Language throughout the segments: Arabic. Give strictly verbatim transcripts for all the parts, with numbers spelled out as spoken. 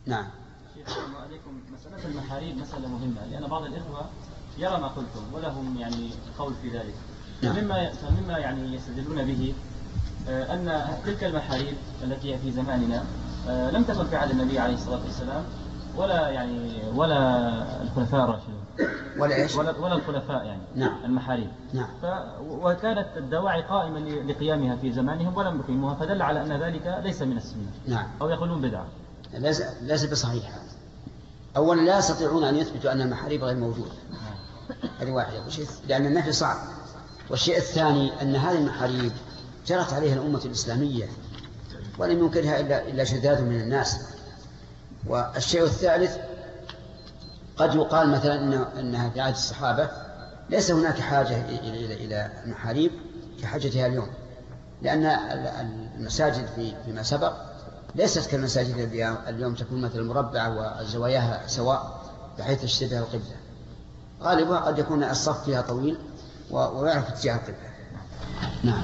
نعم. شيخ السلام عليكم. مسألة المحاريب مسألة مهمة، لأن بعض الإخوة يرى ما قلتم ولهم يعني قول في ذلك. نعم. فمما فمما يعني يستدلون به أن تلك المحاريب التي هي في زماننا لم تكن في عهد النبي عليه الصلاة والسلام ولا يعني ولا الخلفاء الراشدين ولا إيش؟ ولا, ولا الخلفاء يعني. نعم. المحاريب. نعم. ف وكانت الدواعي قائمة لقيامها في زمانهم ولم يقيموها، فدل على أن ذلك ليس من السنة. نعم. أو يقولون بدعة. ليس ليس بصحيح. أولا لا يستطيعون أن يثبتوا أن المحاريب غير موجودة. هذه واحدة، لأن النفي صعب. والشيء الثاني أن هذه المحاريب جرت عليها الأمة الإسلامية ولم ينكرها إلا إلا شذاذ من الناس. والشيء الثالث قد يقال مثلا إن أنها في عهد الصحابة ليس هناك حاجة إلى إلى إلى المحاريب كحاجتها اليوم، لأن المساجد في فيما سبق ليست كالمساجد اليوم تكون مثل مربعة وزواياها سواء بحيث تشتبه القبلة. غالبا قد يكون الصف فيها طويل ويعرف اتجاه القبلة. نعم.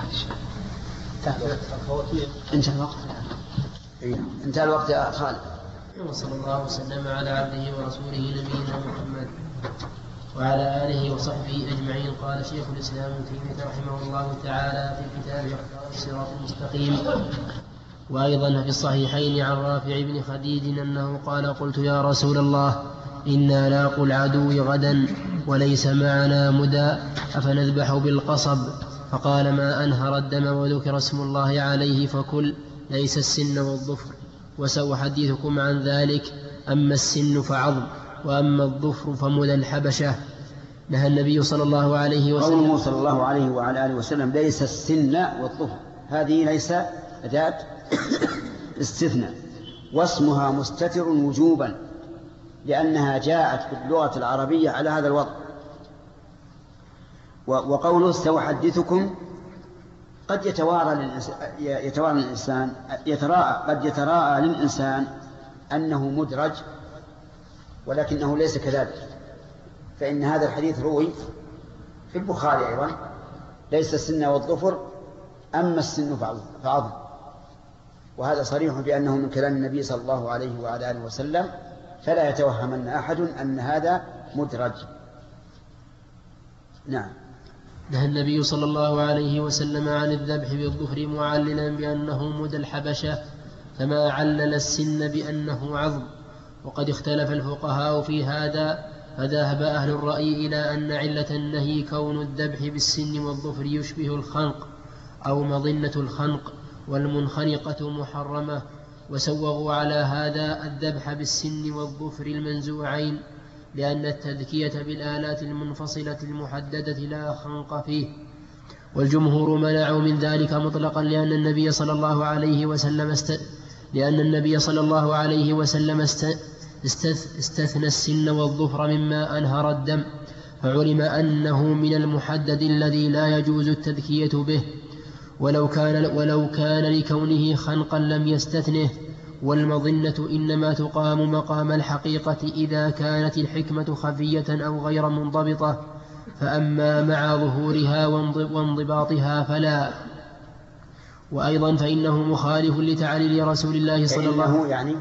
انتهى الوقت. انتهى الوقت يا خالد. وصلى الله وسلم على عبده ورسوله نبينا محمد وعلى آله وصحبه أجمعين. قال شيخ الإسلام ابن تيمية رحمه الله تعالى في كتابه الصراط المستقيم. وأيضا في الصحيحين عن رافع بن خديج أنه قال قلت يا رسول الله إنا لاقوا العدو غدا وليس معنا مدى أفنذبح بالقصب؟ فقال ما أنهر الدم وذكر اسم الله عليه فكل، ليس السن والظفر. وسأحدثكم عن ذلك. أما السن فعظم، وأما الظفر فمدى الحبشة. نهى النبي صلى الله عليه وسلم قوله صلى الله عليه وعلى آله وسلم ليس السن والظفر، هذه ليس أداة استثناء، واسمها مستتر وجوبا لأنها جاءت في اللغة العربية على هذا الوضع. وقوله سأحدثكم قد يتوارى يتوارى الإنسان يتراءى قد يتراءى للإنسان أنه مدرج، ولكنه ليس كذلك، فإن هذا الحديث روي في البخاري أيضا ليس السن والظفر، أما السن فعظم، وهذا صريح بأنه من كلام النبي صلى الله عليه وعلى آله وسلم، فلا يتوهمن أحد أن هذا مدرج. نعم. نهى النبي صلى الله عليه وسلم عن الذبح بالظفر معللا بأنه مدى الحبشة، كما علل السن بأنه عظم. وقد اختلف الفقهاء في هذا، فذهب أهل الرأي إلى أن علة النهي كون الذبح بالسن والظفر يشبه الخنق أو مظنة الخنق، والمنخنقة محرمة. وسوغوا على هذا الذبح بالسن والظفر المنزوعين، لأن التذكية بالآلات المنفصلة المحددة لا خنق فيه. والجمهور منعوا من ذلك مطلقا، لأن النبي صلى الله عليه وسلم است... لأن النبي صلى الله عليه وسلم است... استث... استثنى السن والظفر مما أنهر الدم، فعلم أنه من المحدد الذي لا يجوز التذكية به، ولو كان, ولو كان لكونه خنقا لم يستثنه. والمظنة إنما تقام مقام الحقيقة إذا كانت الحكمة خفية أو غير منضبطة، فأما مع ظهورها وانضباطها فلا. وأيضا فإنه مخالف لتعليل رسول الله صلى الله عليه وسلم يعني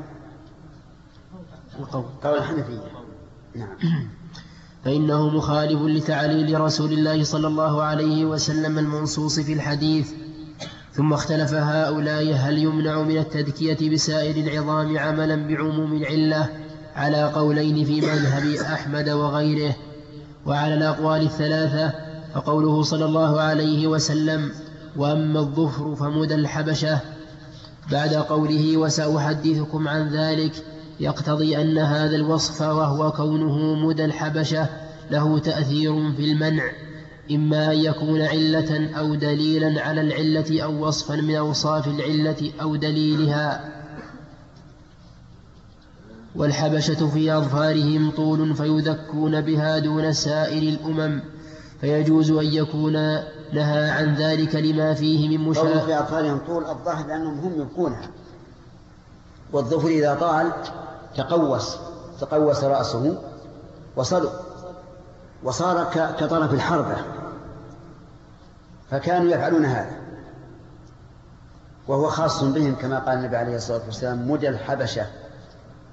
قول الحنفية. نعم. فإنه مخالف لتعليل رسول الله صلى الله عليه وسلم المنصوص في الحديث. ثم اختلف هؤلاء هل يمنع من التذكية بسائر العظام عملا بعموم العلة على قولين في مذهب أحمد وغيره. وعلى الأقوال الثلاثة فقوله صلى الله عليه وسلم وأما الظفر فمدى الحبشة بعد قوله وسأحدثكم عن ذلك يقتضي أن هذا الوصف وهو كونه مدى الحبشة له تأثير في المنع، إما أن يكون علة أو دليلا على العلة أو وصفا من أوصاف العلة أو دليلها. والحبشة في أظفارهم طول فيذكون بها دون سائر الأمم، فيجوز أن يكون نهى عن ذلك لما فيه من مشاهدة. طول في أظفارهم طول الظهر لأنهم هم يبكونها، والظفر إذا طال تقوس تقوس رأسه وصلوا وصار كطرف الحربة، فكانوا يفعلون هذا، وهو خاص بهم كما قال النبي عليه الصلاة والسلام مدى الحبشة،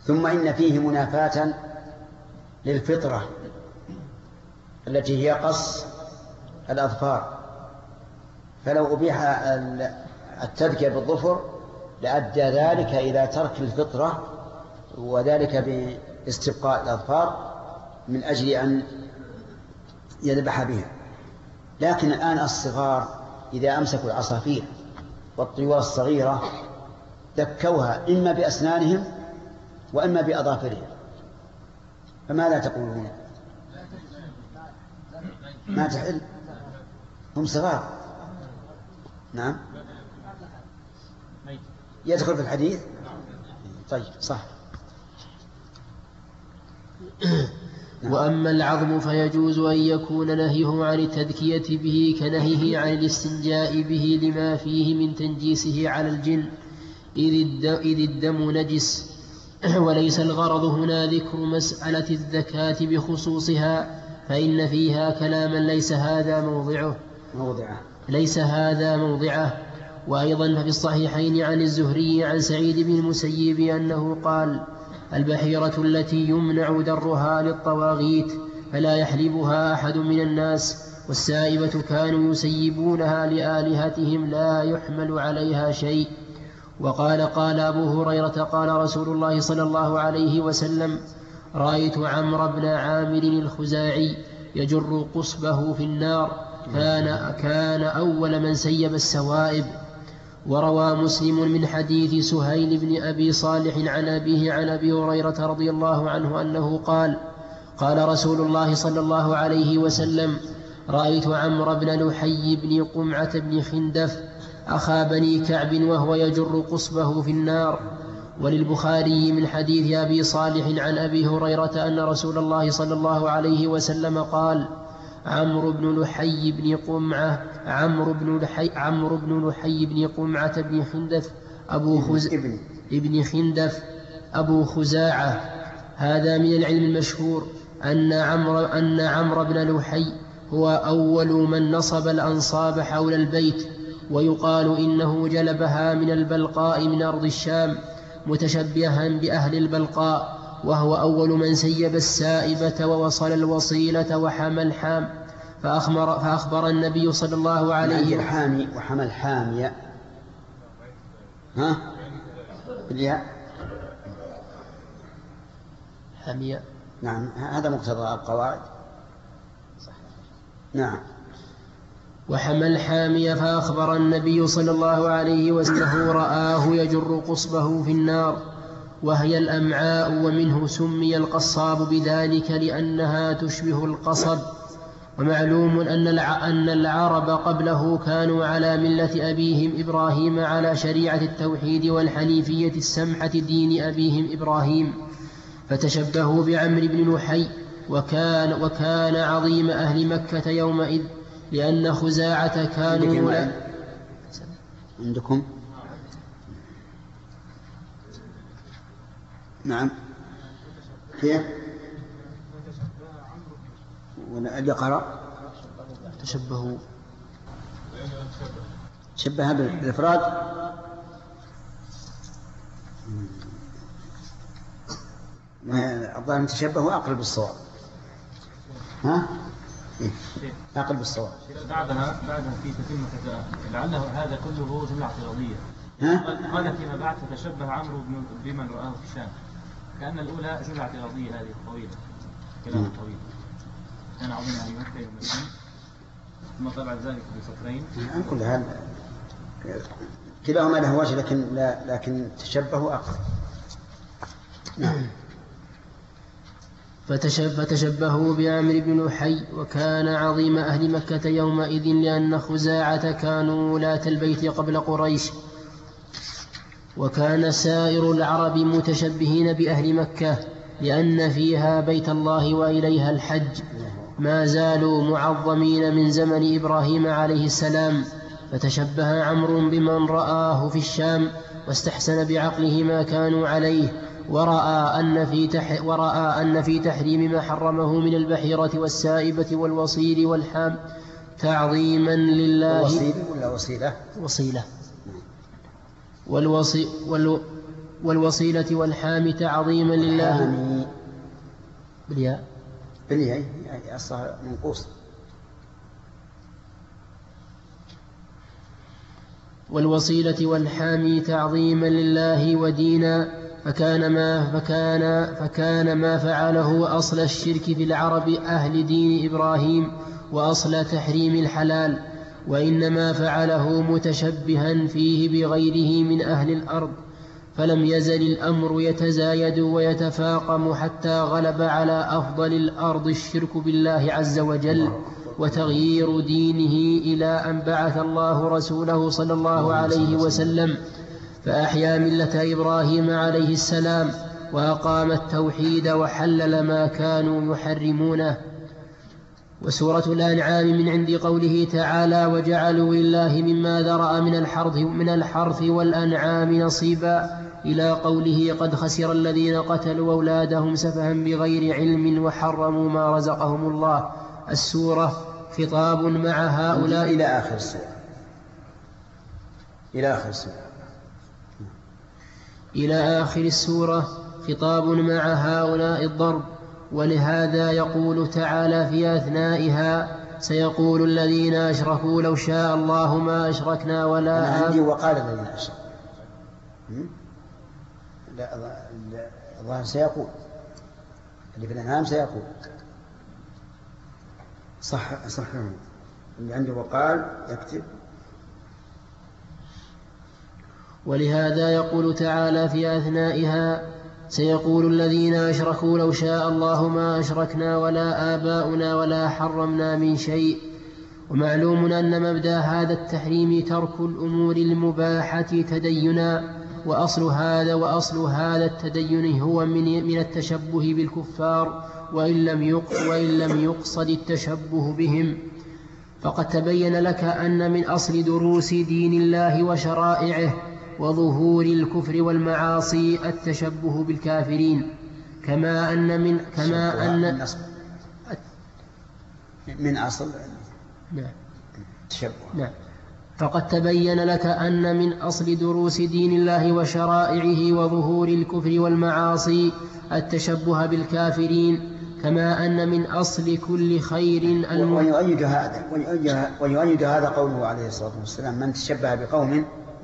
ثم إن فيه منافاة للفطرة التي هي قص الأظفار، فلو أبيح التذكية بالظفر لأدى ذلك إلى ترك الفطرة، وذلك باستبقاء الأظفار من أجل أن يذبح بها. لكن الآن الصغار إذا أمسكوا العصافير والطيور الصغيرة دكوها إما بأسنانهم وإما بأظافرهم، فماذا تقولون؟ ما تحل، هم صغار. نعم، يدخل في الحديث. طيب صح. وأما العظم فيجوز أن يكون نهيه عن التذكية به كنهيه عن الاستنجاء به لما فيه من تنجيسه على الجن، إذ الدم نجس. وليس الغرض هنا ذكر مسألة الزكاة بخصوصها، فإن فيها كلاما ليس هذا موضعه موضعه ليس هذا موضعه. وأيضا ففي الصحيحين عن الزهري عن سعيد بن المسيب أنه قال: البحيرة التي يمنع درها للطواغيت فلا يحلبها أحد من الناس، والسائبة كانوا يسيبونها لآلهتهم لا يحمل عليها شيء. وقال قال أبو هريرة قال رسول الله صلى الله عليه وسلم: رأيت عمرو بن عامر الخزاعي يجر قصبه في النار، كان, كان أول من سيب السوائب. وروى مسلم من حديث سهيل بن أبي صالح عن أبيه عن أبي هريرة رضي الله عنه أنه قال: قال رسول الله صلى الله عليه وسلم: رأيت عمرو بن لحي بن قمعة بن خندف أخا بني كعب وهو يجر قصبه في النار. وللبخاري من حديث أبي صالح عن أبي هريرة أن رسول الله صلى الله عليه وسلم قال: عمرو بن لحي بن قمعة عمرو بن لحي عمرو بن لحي بن قمعة بن خندف أبو خز ابن خندف أبو خزاعة. هذا من العلم المشهور أن عمرو أن عمرو بن لحي هو أول من نصب الأنصاب حول البيت، ويقال إنه جلبها من البلقاء من أرض الشام متشبها بأهل البلقاء، وهو أول من سيب السائبة ووصل الوصيلة وحمى الحام. فأخبر, فأخبر النبي صلى الله عليه وسلم الحامي وحمى الحامية. ها بالياء حامية. نعم، هذا مقتضى القواعد. نعم. وحمى الحامية. فأخبر النبي صلى الله عليه وسلم رآه يجر قصبه في النار وهي الأمعاء، ومنه سمي القصاب بذلك لأنها تشبه القصب. ومعلوم أن العرب قبله كانوا على ملة أبيهم إبراهيم على شريعة التوحيد والحنيفية السمحة دين أبيهم إبراهيم، فتشبهوا بعمرو بن لحي. وكان, وكان عظيم أهل مكة يومئذ، لأن خزاعة كانوا لا عندكم. نعم. كيف؟ اللي قرأ تشبهوا شبه بالإفراد. الظاهر تشبهوا أقرب بالصواب. ها؟ أقرب بالصواب. بعدها بعدها في تتمة لعله هذا كله جملة اعتراضية. ها؟ قال فيما بعد فتشبه عمرو بمن رآه في الشام، كأن الأولى جملة اعتراضية هذه طويلة، كلام طويل. كان عظيم أهل مكة يوم الإثنين، ثم طبع ذلك بسطرين. عن كل هذا كلاهما له وجه، لكن لا لكن تشبهوا أقرب. نعم. فتشبهوا بعمرو بن لحي. وكان عظيم أهل مكة يومئذ، لأن خزاعة كانوا ولاة البيت قبل قريش. وكان سائر العرب متشبهين بأهل مكة، لأن فيها بيت الله وإليها الحج، ما زالوا معظمين من زمن إبراهيم عليه السلام. فتشبه عمرو بمن رآه في الشام، واستحسن بعقله ما كانوا عليه، ورأى أن في, تح ورأى أن في تحريم ما حرمه من البحيرة والسائبة والوصيل والحام تعظيما لله. وصيل ولا وصيلة؟ وصيلة. والوصي وال والوصيلة والحام تعظيما لله. حامي بالياء بالياء يعني أصلها منقوص. والوصيلة والحامي تعظيما لله ودينا، فكان ما, فكان فكان ما فعله أصل الشرك في العرب أهل دين إبراهيم وأصل تحريم الحلال، وإنما فعله متشبها فيه بغيره من أهل الأرض، فلم يزل الأمر يتزايد ويتفاقم حتى غلب على أفضل الأرض الشرك بالله عز وجل وتغيير دينه، إلى أن بعث الله رسوله صلى الله عليه وسلم فأحيا ملة إبراهيم عليه السلام وأقام التوحيد وحلل ما كانوا يحرمونه. وسورة الأنعام من عند قوله تعالى: وجعلوا لله مما ذرأ من الحرث, من الحرث والأنعام نصيبا، إلى قوله: قد خسر الذين قتلوا أولادهم سفها بغير علم وحرموا ما رزقهم الله. السورة خطاب مع هؤلاء إلى آخر السورة إلى آخر السورة إلى آخر السورة خطاب مع هؤلاء الضرب. ولهذا يقول تعالى في أثنائها: سيقول الذين أشركوا لو شاء الله ما أشركنا ولا أنا عندي وقال الذين أشركوا، لا الظاهر سيقول اللي في الأنعام سيقول صح صح اللي عندي وقال يكتب. ولهذا يقول تعالى في أثنائها: سيقول الذين أشركوا لو شاء الله ما أشركنا ولا آباؤنا ولا حرمنا من شيء. ومعلوم أن مبدأ هذا التحريم ترك الأمور المباحة تدينا، وأصل هذا وأصل هذا التدين هو من من التشبه بالكفار، وإن لم وإن لم يقصد التشبه بهم. فقد تبين لك أن من أصل دروس دين الله وشرائعه وظهور الكفر والمعاصي التشبه بالكافرين، كما أن من كما أن من أصل نعم تشبه نعم فقد تبين لك أن من أصل دروس دين الله وشرائعه وظهور الكفر والمعاصي التشبه بالكافرين، كما أن من أصل كل خير الم... ويؤيد هذا ويؤيد هذا قوله عليه الصلاة والسلام: من تشبه بقوم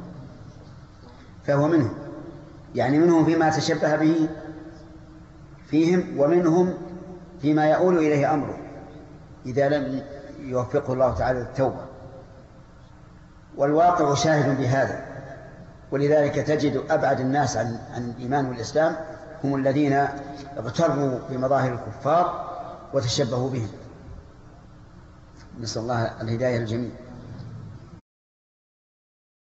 فهو منهم، يعني منهم فيما تشبه به فيهم، ومنهم فيما يؤول إليه أمره إذا لم يوفقه الله تعالى للتوبة. والواقع شاهد بهذا، ولذلك تجد أبعد الناس عن, عن الإيمان والإسلام هم الذين اغتروا بمظاهر الكفار وتشبهوا بهم. نسأل الله الهداية الجميع.